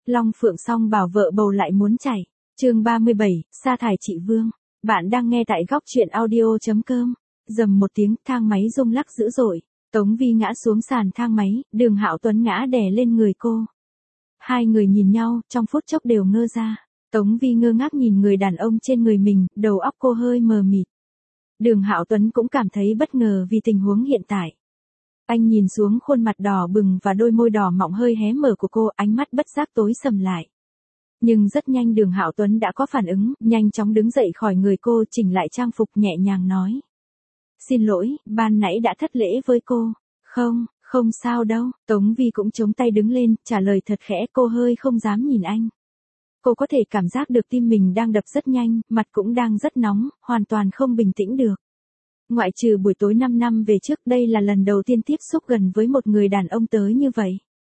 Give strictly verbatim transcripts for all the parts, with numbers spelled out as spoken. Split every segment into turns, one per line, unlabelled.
Long Phượng song bảo vợ bầu lại muốn chảy. Chương ba mươi bảy, sa thải chị Vương. Bạn đang nghe tại góc truyện audio chấm com. Rầm một tiếng, thang máy rung lắc dữ dội. Tống Vi ngã xuống sàn thang máy, Đường Hạo Tuấn ngã đè lên người cô. Hai người nhìn nhau, trong phút chốc đều ngơ ra. Tống Vi ngơ ngác nhìn người đàn ông trên người mình, đầu óc cô hơi mờ mịt. Đường Hạo Tuấn cũng cảm thấy bất ngờ vì tình huống hiện tại. Anh nhìn xuống khuôn mặt đỏ bừng và đôi môi đỏ mọng hơi hé mở của cô, ánh mắt bất giác tối sầm lại. Nhưng rất nhanh Đường Hạo Tuấn đã có phản ứng, nhanh chóng đứng dậy khỏi người cô, chỉnh lại trang phục nhẹ nhàng nói. Xin lỗi, ban nãy đã thất lễ với cô. Không, không sao đâu. Tống Vi cũng chống tay đứng lên, trả lời thật khẽ, cô hơi không dám nhìn anh. Cô có thể cảm giác được tim mình đang đập rất nhanh, mặt cũng đang rất nóng, hoàn toàn không bình tĩnh được. Ngoại trừ buổi tối năm năm về trước, đây là lần đầu tiên tiếp xúc gần với một người đàn ông tới như vậy.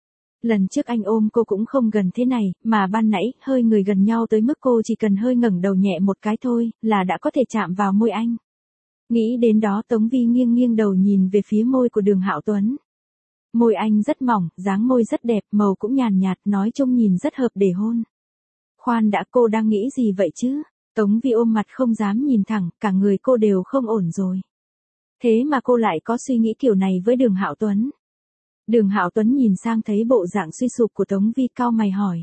Lần trước anh ôm cô cũng không gần thế này, mà ban nãy, hơi người gần nhau tới mức cô chỉ cần hơi ngẩng đầu nhẹ một cái thôi, là đã có thể chạm vào môi anh. Nghĩ đến đó Tống Vi nghiêng nghiêng đầu nhìn về phía môi của Đường Hạo Tuấn. Môi anh rất mỏng, dáng môi rất đẹp, màu cũng nhàn nhạt, nói chung nhìn rất hợp để hôn. Khoan đã, cô đang nghĩ gì vậy chứ? Tống Vi ôm mặt không dám nhìn thẳng, cả người cô đều không ổn rồi. Thế mà cô lại có suy nghĩ kiểu này với Đường Hạo Tuấn. Đường Hạo Tuấn nhìn sang thấy bộ dạng suy sụp của Tống Vi, cau mày hỏi.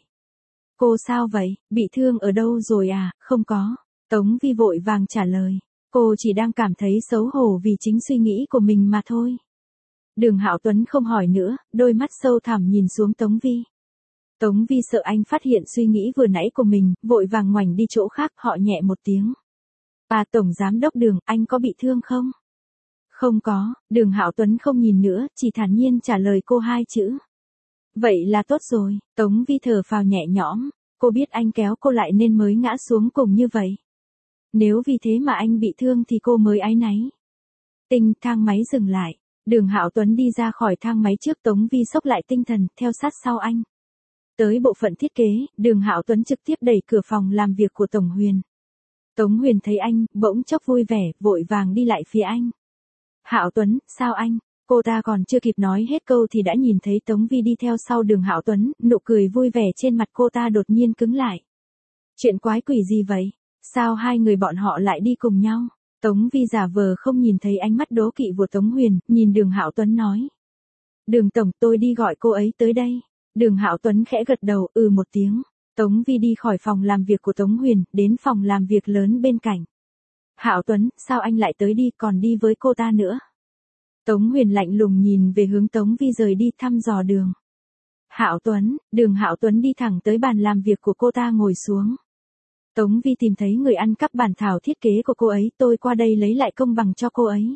Cô sao vậy, bị thương ở đâu rồi à? Không có. Tống Vi vội vàng trả lời. Cô chỉ đang cảm thấy xấu hổ vì chính suy nghĩ của mình mà thôi. Đường Hạo Tuấn không hỏi nữa, đôi mắt sâu thẳm nhìn xuống Tống Vi. Tống Vi sợ anh phát hiện suy nghĩ vừa nãy của mình, vội vàng ngoảnh đi chỗ khác, họ nhẹ một tiếng. À, Tổng Giám Đốc Đường, anh có bị thương không? Không có. Đường Hạo Tuấn không nhìn nữa, chỉ thản nhiên trả lời cô hai chữ. Vậy là tốt rồi. Tống Vi thở phào nhẹ nhõm, cô biết anh kéo cô lại nên mới ngã xuống cùng như vậy. Nếu vì thế mà anh bị thương thì cô mới áy náy. Tinh, thang máy dừng lại. Đường Hạo Tuấn đi ra khỏi thang máy trước, Tống Vi xốc lại tinh thần, theo sát sau anh. Tới bộ phận thiết kế, Đường Hạo Tuấn trực tiếp đẩy cửa phòng làm việc của Tổng Huyền. Tống Huyền thấy anh, bỗng chốc vui vẻ, vội vàng đi lại phía anh. Hạo Tuấn, sao anh? Cô ta còn chưa kịp nói hết câu thì đã nhìn thấy Tống Vi đi theo sau Đường Hạo Tuấn, nụ cười vui vẻ trên mặt cô ta đột nhiên cứng lại. Chuyện quái quỷ gì vậy? Sao hai người bọn họ lại đi cùng nhau? Tống Vi giả vờ không nhìn thấy ánh mắt đố kỵ của Tống Huyền, nhìn Đường Hạo Tuấn nói. Đường Tổng, tôi đi gọi cô ấy tới đây. Đường Hạo Tuấn khẽ gật đầu, ừ một tiếng. Tống Vi đi khỏi phòng làm việc của Tống Huyền, đến phòng làm việc lớn bên cạnh. Hạo Tuấn, sao anh lại tới đi, còn đi với cô ta nữa? Tống Huyền lạnh lùng nhìn về hướng Tống Vi rời đi, thăm dò đường. Hạo Tuấn, Đường Hạo Tuấn đi thẳng tới bàn làm việc của cô ta ngồi xuống. Tống Vi tìm thấy người ăn cắp bản thảo thiết kế của cô ấy, tôi qua đây lấy lại công bằng cho cô ấy.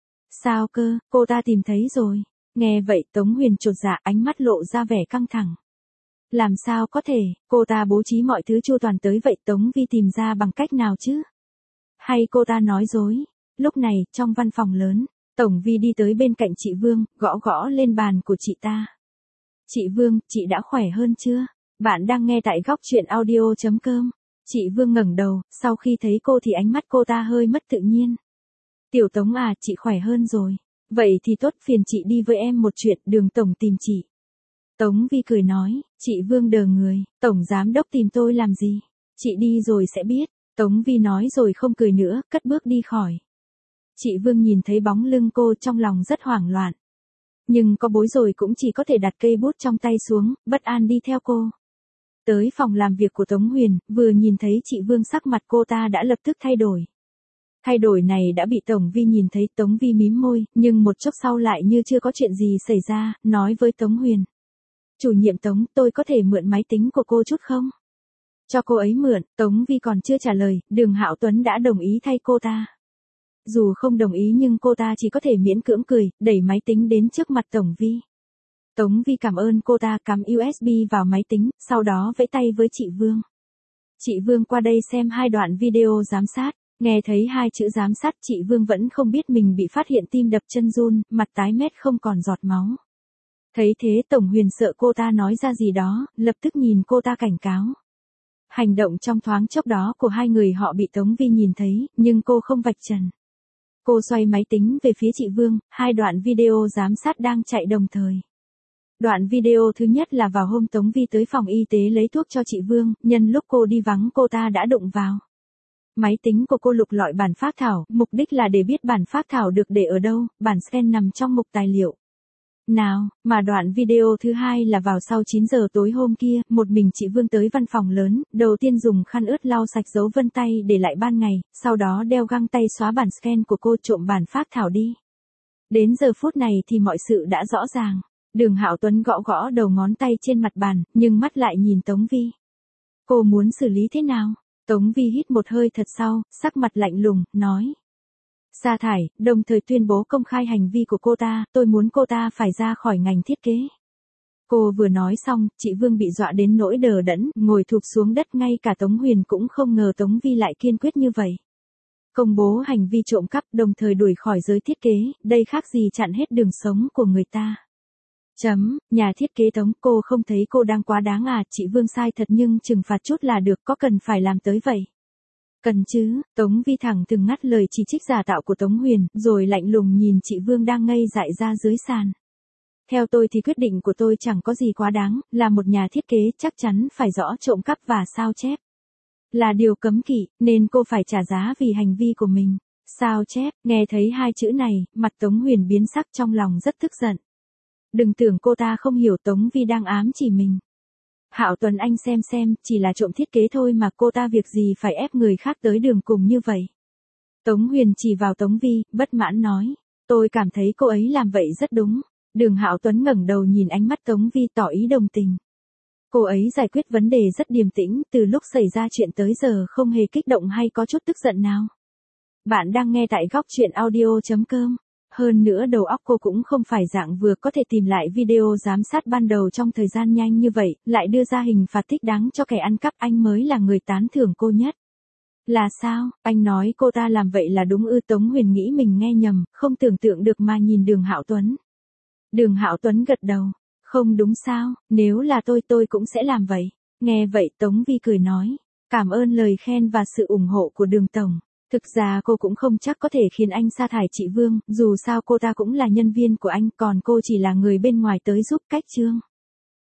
Sao cơ, cô ta tìm thấy rồi. Nghe vậy Tống Huyền chột dạ, ánh mắt lộ ra vẻ căng thẳng. Làm sao có thể, cô ta bố trí mọi thứ chu toàn tới vậy, Tống Vi tìm ra bằng cách nào chứ? Hay cô ta nói dối? Lúc này, trong văn phòng lớn, Tổng Vi đi tới bên cạnh chị Vương, gõ gõ lên bàn của chị ta. Chị Vương, chị đã khỏe hơn chưa? Bạn đang nghe tại góc truyện audio chấm com. Chị Vương ngẩng đầu, sau khi thấy cô thì ánh mắt cô ta hơi mất tự nhiên. Tiểu Tống à, chị khỏe hơn rồi. Vậy thì tốt, phiền chị đi với em một chuyện, Đường Tổng tìm chị. Tống Vi cười nói, chị Vương đờ người, Tổng Giám Đốc tìm tôi làm gì? Chị đi rồi sẽ biết. Tống Vi nói rồi không cười nữa, cất bước đi khỏi. Chị Vương nhìn thấy bóng lưng cô trong lòng rất hoảng loạn. Nhưng có bối rồi cũng chỉ có thể đặt cây bút trong tay xuống, bất an đi theo cô. Tới phòng làm việc của Tống Huyền, vừa nhìn thấy chị Vương sắc mặt cô ta đã lập tức thay đổi. Thay đổi này đã bị Tổng Vi nhìn thấy, Tống Vi mím môi, nhưng một chốc sau lại như chưa có chuyện gì xảy ra, nói với Tống Huyền. Chủ nhiệm Tống, tôi có thể mượn máy tính của cô chút không? Cho cô ấy mượn, Tống Vi còn chưa trả lời, Đường Hạo Tuấn đã đồng ý thay cô ta. Dù không đồng ý nhưng cô ta chỉ có thể miễn cưỡng cười, đẩy máy tính đến trước mặt Tổng Vi. Tống Vi cảm ơn cô ta, cắm u ét bê vào máy tính, sau đó vẫy tay với chị Vương. Chị Vương qua đây xem hai đoạn video giám sát. Nghe thấy hai chữ giám sát, chị Vương vẫn không biết mình bị phát hiện, tim đập chân run, mặt tái mét không còn giọt máu. Thấy thế Tổng Huyền sợ cô ta nói ra gì đó, lập tức nhìn cô ta cảnh cáo. Hành động trong thoáng chốc đó của hai người họ bị Tống Vi nhìn thấy, nhưng cô không vạch trần. Cô xoay máy tính về phía chị Vương, hai đoạn video giám sát đang chạy đồng thời. Đoạn video thứ nhất là vào hôm Tống Vi tới phòng y tế lấy thuốc cho chị Vương, nhân lúc cô đi vắng cô ta đã đụng vào máy tính của cô, lục lọi bản phác thảo, mục đích là để biết bản phác thảo được để ở đâu, bản scan nằm trong mục tài liệu nào, mà đoạn video thứ hai là vào sau chín giờ tối hôm kia, một mình chị Vương tới văn phòng lớn, đầu tiên dùng khăn ướt lau sạch dấu vân tay để lại ban ngày, sau đó đeo găng tay xóa bản scan của cô, trộm bản phác thảo đi. Đến giờ phút này thì mọi sự đã rõ ràng. Đường Hạo Tuấn gõ gõ đầu ngón tay trên mặt bàn, nhưng mắt lại nhìn Tống Vi. Cô muốn xử lý thế nào? Tống Vi hít một hơi thật sâu, sắc mặt lạnh lùng, nói. Sa thải, đồng thời tuyên bố công khai hành vi của cô ta, tôi muốn cô ta phải ra khỏi ngành thiết kế. Cô vừa nói xong, chị Vương bị dọa đến nỗi đờ đẫn, ngồi thụp xuống đất, ngay cả Tống Huyền cũng không ngờ Tống Vi lại kiên quyết như vậy. Công bố hành vi trộm cắp đồng thời đuổi khỏi giới thiết kế, đây khác gì chặn hết đường sống của người ta. Chấm, nhà thiết kế Tống, cô không thấy cô đang quá đáng à, chị Vương sai thật nhưng trừng phạt chút là được, có cần phải làm tới vậy? Cần chứ, Tống Vi thẳng thừng ngắt lời chỉ trích giả tạo của Tống Huyền, rồi lạnh lùng nhìn chị Vương đang ngây dại ra dưới sàn. Theo tôi thì quyết định của tôi chẳng có gì quá đáng, là một nhà thiết kế chắc chắn phải rõ trộm cắp và sao chép là điều cấm kỵ, nên cô phải trả giá vì hành vi của mình. Sao chép, nghe thấy hai chữ này, mặt Tống Huyền biến sắc, trong lòng rất tức giận. Đừng tưởng cô ta không hiểu Tống Vi đang ám chỉ mình. Hạo Tuấn anh xem xem, chỉ là trộm thiết kế thôi mà cô ta việc gì phải ép người khác tới đường cùng như vậy. Tống Huyền chỉ vào Tống Vi, bất mãn nói, tôi cảm thấy cô ấy làm vậy rất đúng. Đường Hạo Tuấn ngẩng đầu nhìn ánh mắt Tống Vi tỏ ý đồng tình. Cô ấy giải quyết vấn đề rất điềm tĩnh, từ lúc xảy ra chuyện tới giờ không hề kích động hay có chút tức giận nào. Bạn đang nghe tại góc truyện audio chấm com. Hơn nữa đầu óc cô cũng không phải dạng vừa có thể tìm lại video giám sát ban đầu trong thời gian nhanh như vậy, lại đưa ra hình phạt thích đáng cho kẻ ăn cắp, anh mới là người tán thưởng cô nhất. Là sao, anh nói cô ta làm vậy là đúng ư? Tống Huyền nghĩ mình nghe nhầm, không tưởng tượng được mà nhìn Đường Hạo Tuấn. Đường Hạo Tuấn gật đầu, không đúng sao, nếu là tôi tôi cũng sẽ làm vậy. Nghe vậy Tống Vi cười nói, cảm ơn lời khen và sự ủng hộ của Đường Tổng. Thực ra cô cũng không chắc có thể khiến anh sa thải chị Vương, dù sao cô ta cũng là nhân viên của anh, còn cô chỉ là người bên ngoài tới giúp cách trương.